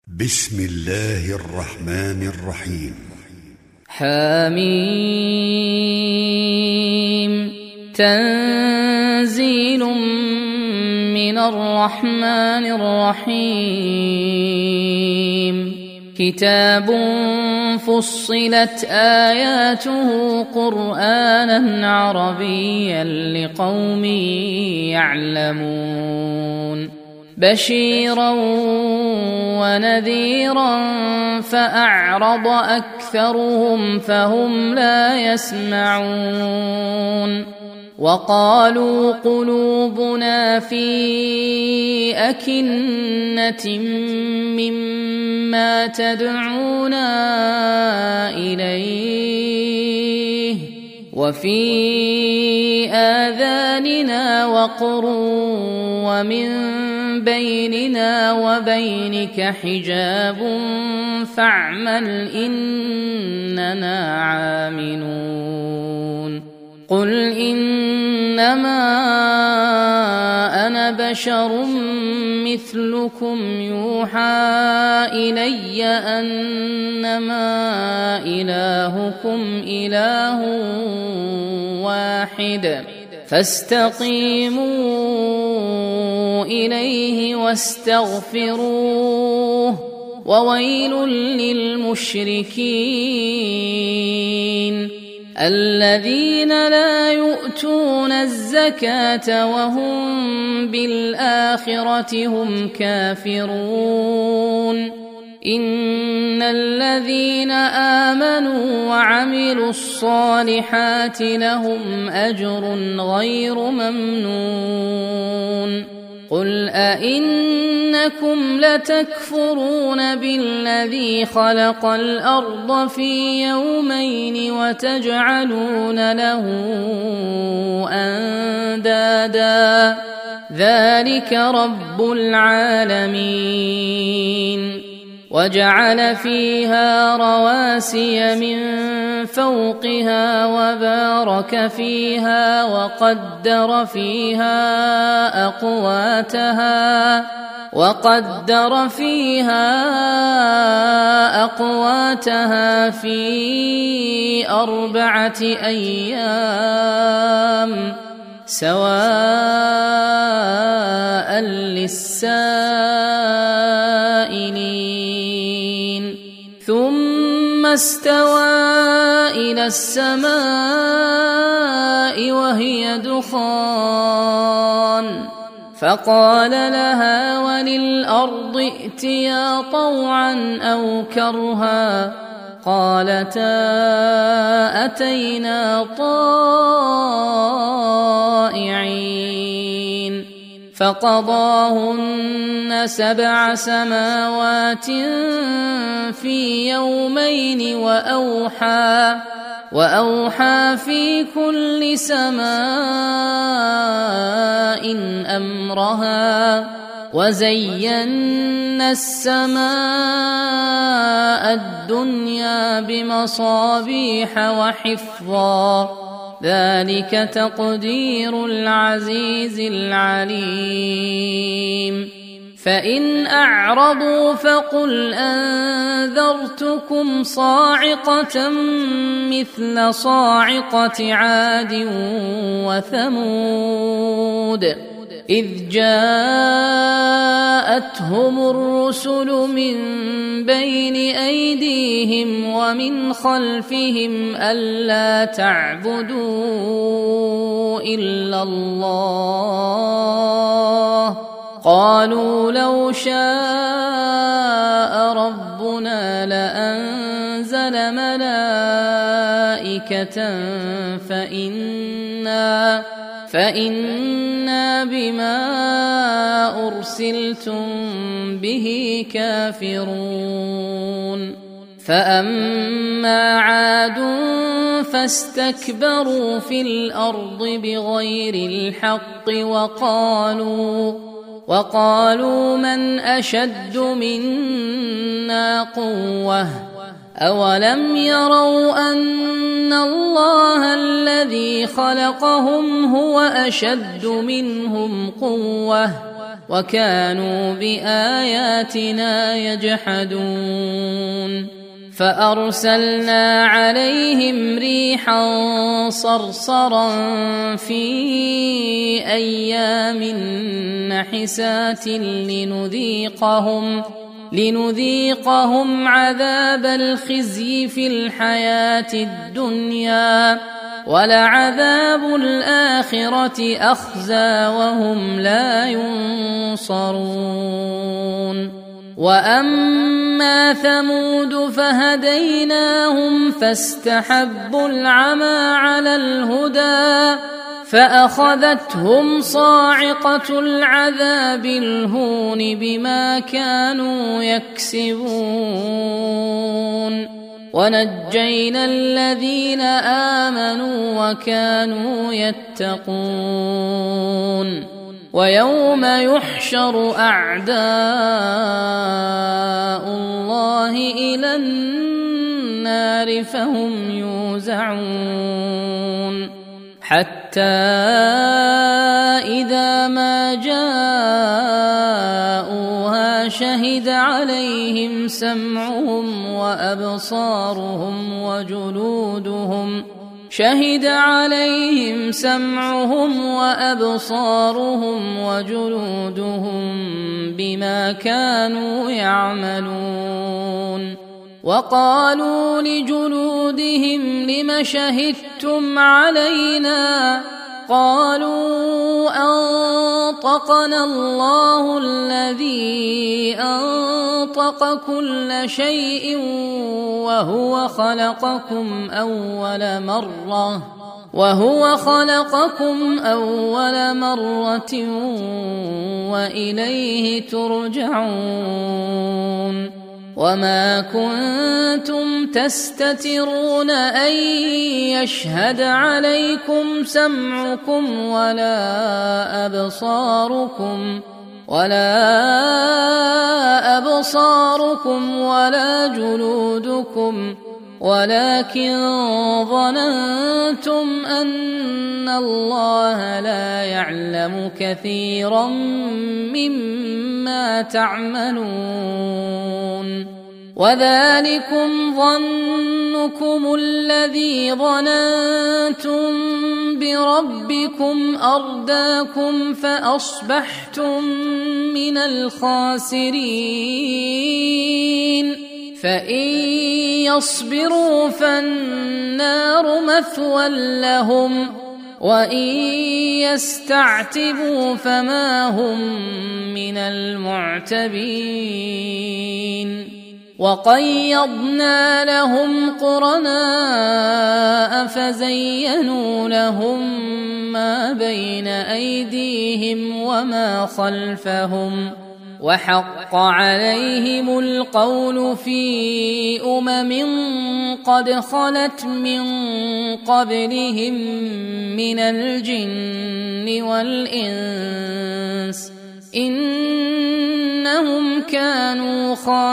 بسم الله الرحمن الرحيم. حميم. تنزيل من الرحمن الرحيم. كتاب فصلت آياته قرآنا عربيا لقوم يعلمون. بشيرا ونذيرا فأعرض أكثرهم فهم لا يسمعون. وقالوا قلوبنا في أكنة مما تدعونا إليه وفي آذاننا وقر ومن بيننا وبينك حجاب فاعمل إننا عاملون. قل إنما أنا بشر مثلكم يوحى إلي أنما إلهكم إله واحد فاستقيموا إليه واستغفروه وويل للمشركين الذين لا يؤتون الزكاة وهم بالآخرة هم كافرون. إن الذين آمنوا وعملوا الصالحات لهم أجر غير ممنون. قل أئنكم لتكفرون بالذي خلق الأرض في يومين وتجعلون له أندادا ذلك رب العالمين. وجعل فيها رواسي من فوقها وبارك فيها وقدر فيها أقواتها في 4 أيام سواء للسائلين. ثم استوى إلى السماء وهي دخان فقال لها وللأرض ائتيا طوعا أو كرها قالتا أتينا طائعين. فقضاهن 7 سماوات في يومين وأوحى في كل سماء أمرها وزينا السماء الدنيا بمصابيح وحفظا ذلك تقدير العزيز العليم. فإن أعرضوا فقل أنذرتكم صاعقة مثل صاعقة عاد وثمود إذ جاءتهم الرسل من بين أيديهم ومن خلفهم ألا تعبدوا إلا الله قالوا لو شاء ربنا لأنزل ملائكة فإنا بما أرسلتم به كافرون. فأما عاد فاستكبروا في الأرض بغير الحق وقالوا من أشد منا قوة أولم يروا أن الله الذي خلقهم هو أشد منهم قوة وكانوا بآياتنا يجحدون فأرسلنا عليهم ريحا صرصرا في أيام نحسات لنذيقهم عذاب الخزي في الحياة الدنيا ولعذاب الآخرة أخزى وهم لا ينصرون وأما ثمود فهديناهم فاستحبوا العمى على الهدى فأخذتهم صاعقة العذاب الهون بما كانوا يكسبون ونجينا الذين آمنوا وكانوا يتقون ويوم يحشر أعداء الله إلى النار فهم يوزعون حتى إذا ما جاءوها شهد عليهم سمعهم وأبصارهم وجلودهم بما كانوا يعملون وقالوا لجلودهم لم شهدتم علينا قالوا أنطقنا الله الذي أنطق كل شيء وهو خلقكم أول مرة وإليه ترجعون وما كنتم تستترون أن يشهد عليكم سمعكم ولا أبصاركم ولا جلودكم ولكن ظننتم أن الله لا يعلم كثيرا مما تعملون وذلكم ظنكم الذي ظننتم بربكم أرداكم فأصبحتم من الخاسرين فإن يصبروا فالنار مثوى لهم وإن يستعتبوا فما هم من المعتبين وقيضنا لهم قرناء فزينوا لهم ما بين أيديهم وما خلفهم وحق عليهم القول في قد خلت من قبلهم من الجن والإنس إنهم كانوا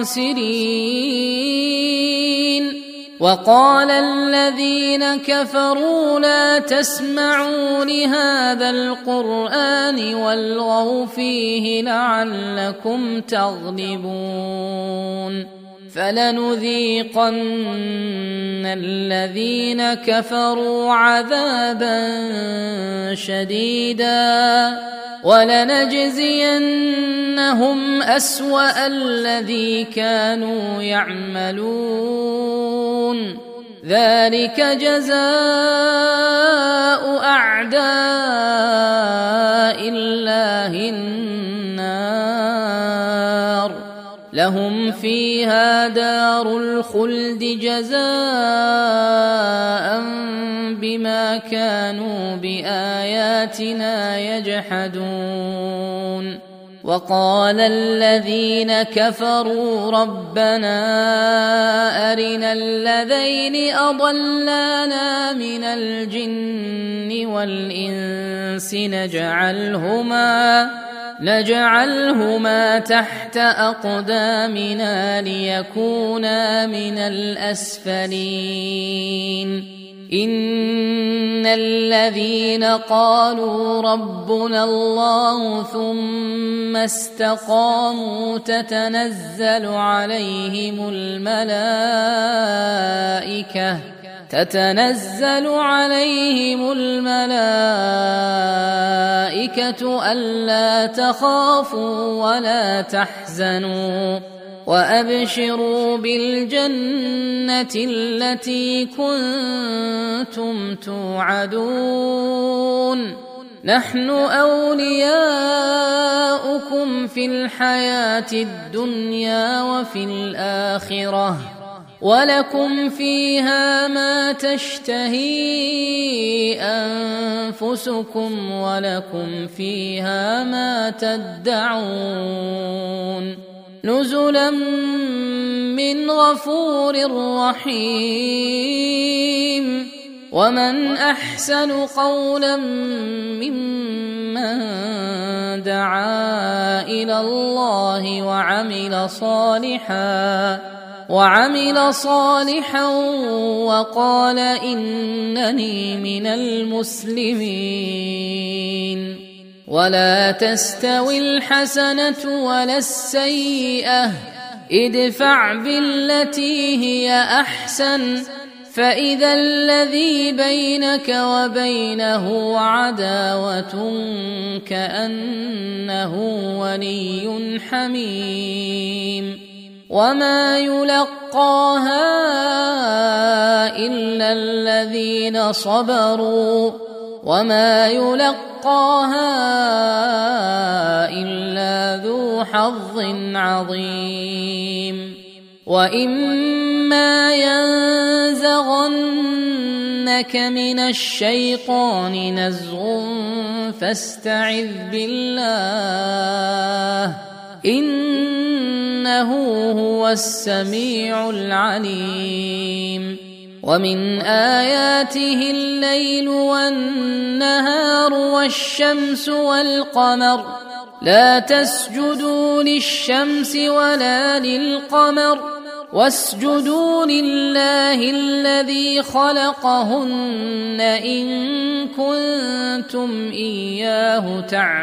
خاسرين وقال الذين كفروا لا تسمعوا لهذا القرآن والغوا فيه لعلكم تغلبون فلنذيقن الذين كفروا عذابا شديدا ولنجزينهم أسوأ الذي كانوا يعملون ذلك جزاء أعداء الله النار لهم فيها دار الخلد جزاء بما كانوا بآياتنا يجحدون وقال الذين كفروا ربنا أرنا الذين أضلانا من الجن والإنس نجعلهما تحت أقدامنا ليكونا من الأسفلين إن الذين قالوا ربنا الله ثم استقاموا تتنزل عليهم الملائكة ألا تخافوا ولا تحزنوا وأبشروا بالجنة التي كنتم توعدون نحن أولياؤكم في الحياة الدنيا وفي الآخرة ولكم فيها ما تشتهي أنفسكم ولكم فيها ما تدعون نزلا من غفور رحيم ومن أحسن قولا ممن دعا إلى الله وعمل صالحا وقال إنني من المسلمين ولا تستوي الحسنة ولا السيئة ادفع بالتي هي أحسن فإذا الذي بينك وبينه عداوة كأنه ولي حميم وما يلقاها إلا الذين صبروا وما يلقاها إلا ذو حظ عظيم وإما ينزغنك من الشيطان نزغ فاستعذ بالله إنه هو السميع العليم ومن آياته الليل والنهار والشمس والقمر لا تسجدوا للشمس ولا للقمر واسجدوا لله الذي خلقهن إن كنتم إياه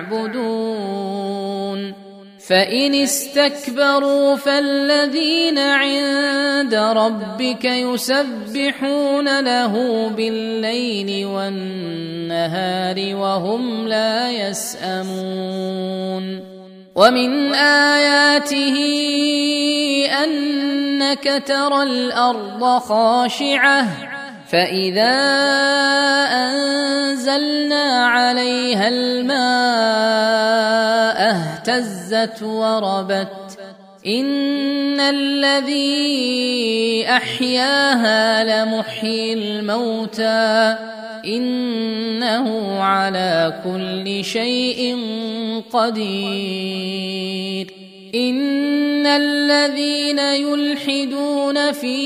تعبدون فإن استكبروا فالذين عند ربك يسبحون له بالليل والنهار وهم لا يسأمون ومن آياته أنك ترى الأرض خاشعة فإذا أنزلنا عليها الماء اهتزت وربت إن الذي أحياها لمحيي الموتى إنه على كل شيء قدير إن الذين يلحدون في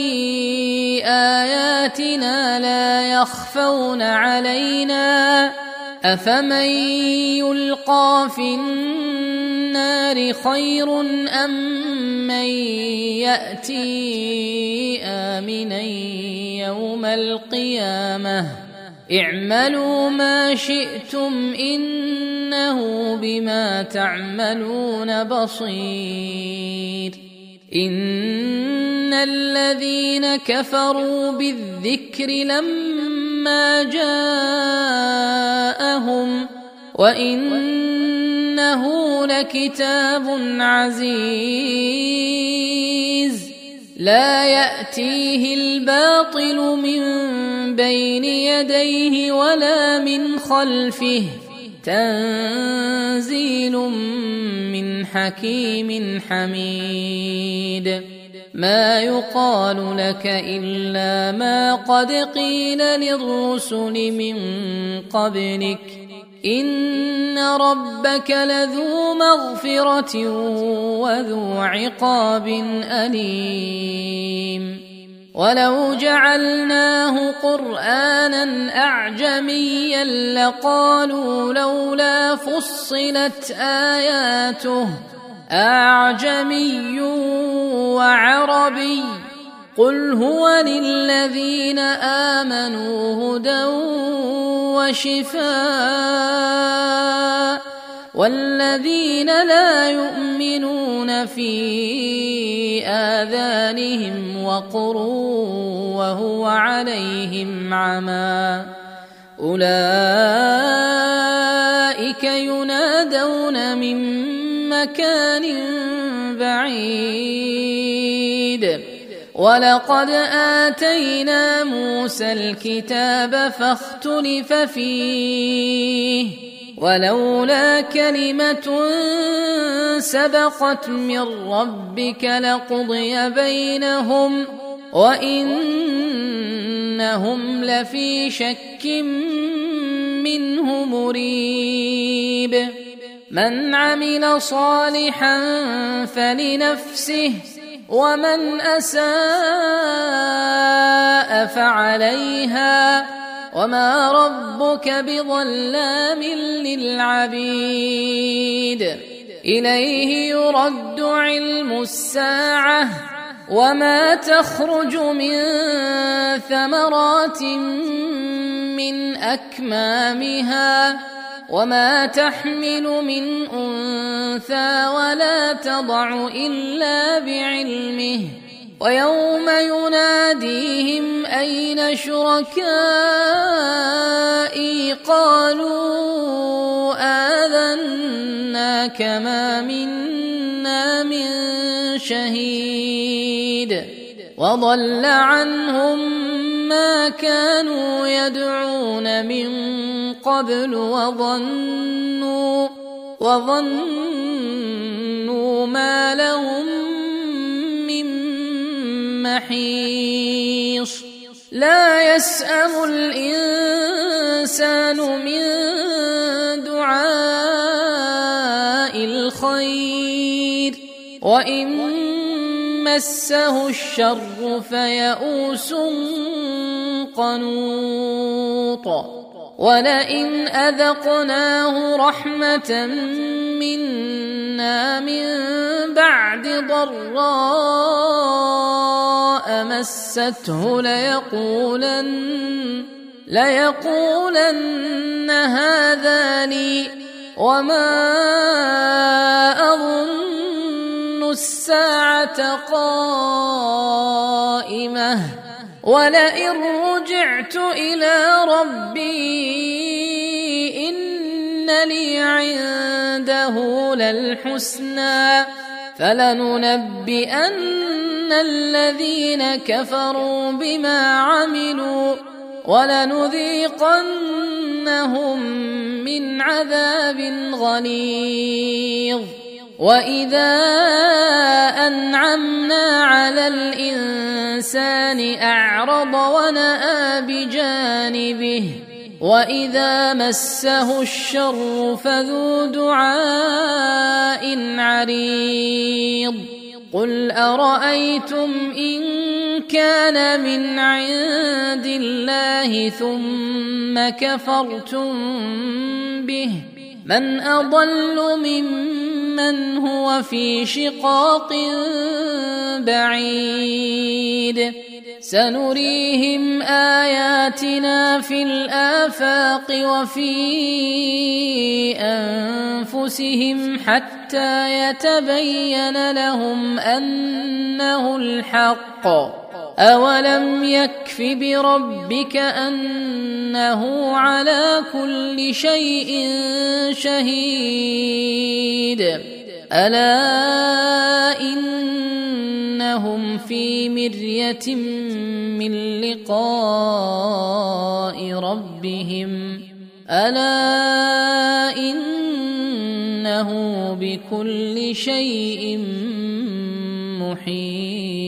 آياتنا لا يخفون علينا أفمن يلقى في النار خير أم من يأتي آمنا يوم القيامة اعملوا ما شئتم إنه بما تعملون بصير إن الذين كفروا بالذكر لما جاءهم وإنه لكتاب عزيز لا يأتيه الباطل من بين يديه ولا من خلفه تنزيل من حكيم حميد ما يقال لك إلا ما قد قيل للرسل من قبلك إن ربك لذو مغفرة وذو عقاب أليم ولو جعلناه قرآنا أعجميا لقالوا لولا فصلت آياته أعجمي وعربي قل هو للذين آمنوا هدى وشفاء والذين لا يؤمنون في آذانهم وقر وهو عليهم عمى أولئك ينادون من مكان بعيد ولقد آتينا موسى الكتاب فاختلف فيه ولولا كلمة سبقت من ربك لقضي بينهم وإنهم لفي شك منه مريب من عمل صالحا فلنفسه ومن أساء فعليها وما ربك بظلام للعبيد إليه يرد علم الساعة وما تخرج من ثمرات من أكمامها وما تحمل من أنثى ولا تضع إلا بعلمه ويوم يناديهم أين شركائي قالوا آذناك ما منا من شهيد وضل عنهم ما كانوا يدعون من قبل وظنوا ما لهم من محيص لا يسأم الإنسان من دعاء الخير وإن مسه الشر فيئوس قنوط ولئن أذقناه رحمة منا من بعد ضراء مسته ليقولن هذا لي وما أظن الساعة قائمة ولئن رجعت إلى ربي إن لي عنده للحسنى فلننبئن الذين كفروا بما عملوا ولنذيقنهم من عذاب غليظ وإذا أنعمنا على الإنسان أعرض ونأى بجانبه وإذا مسه الشر فذو دعاء عريض قل أرأيتم إن كان من عند الله ثم كفرتم به من أضل ممن هو في شقاق بعيد سنريهم آياتنا في الآفاق وفي أنفسهم حتى يتبين لهم أنه الحق أولم يكف بربك أنه على كل شيء شهيد ألا إنهم في مرية من لقاء ربهم ألا إنه بكل شيء محيط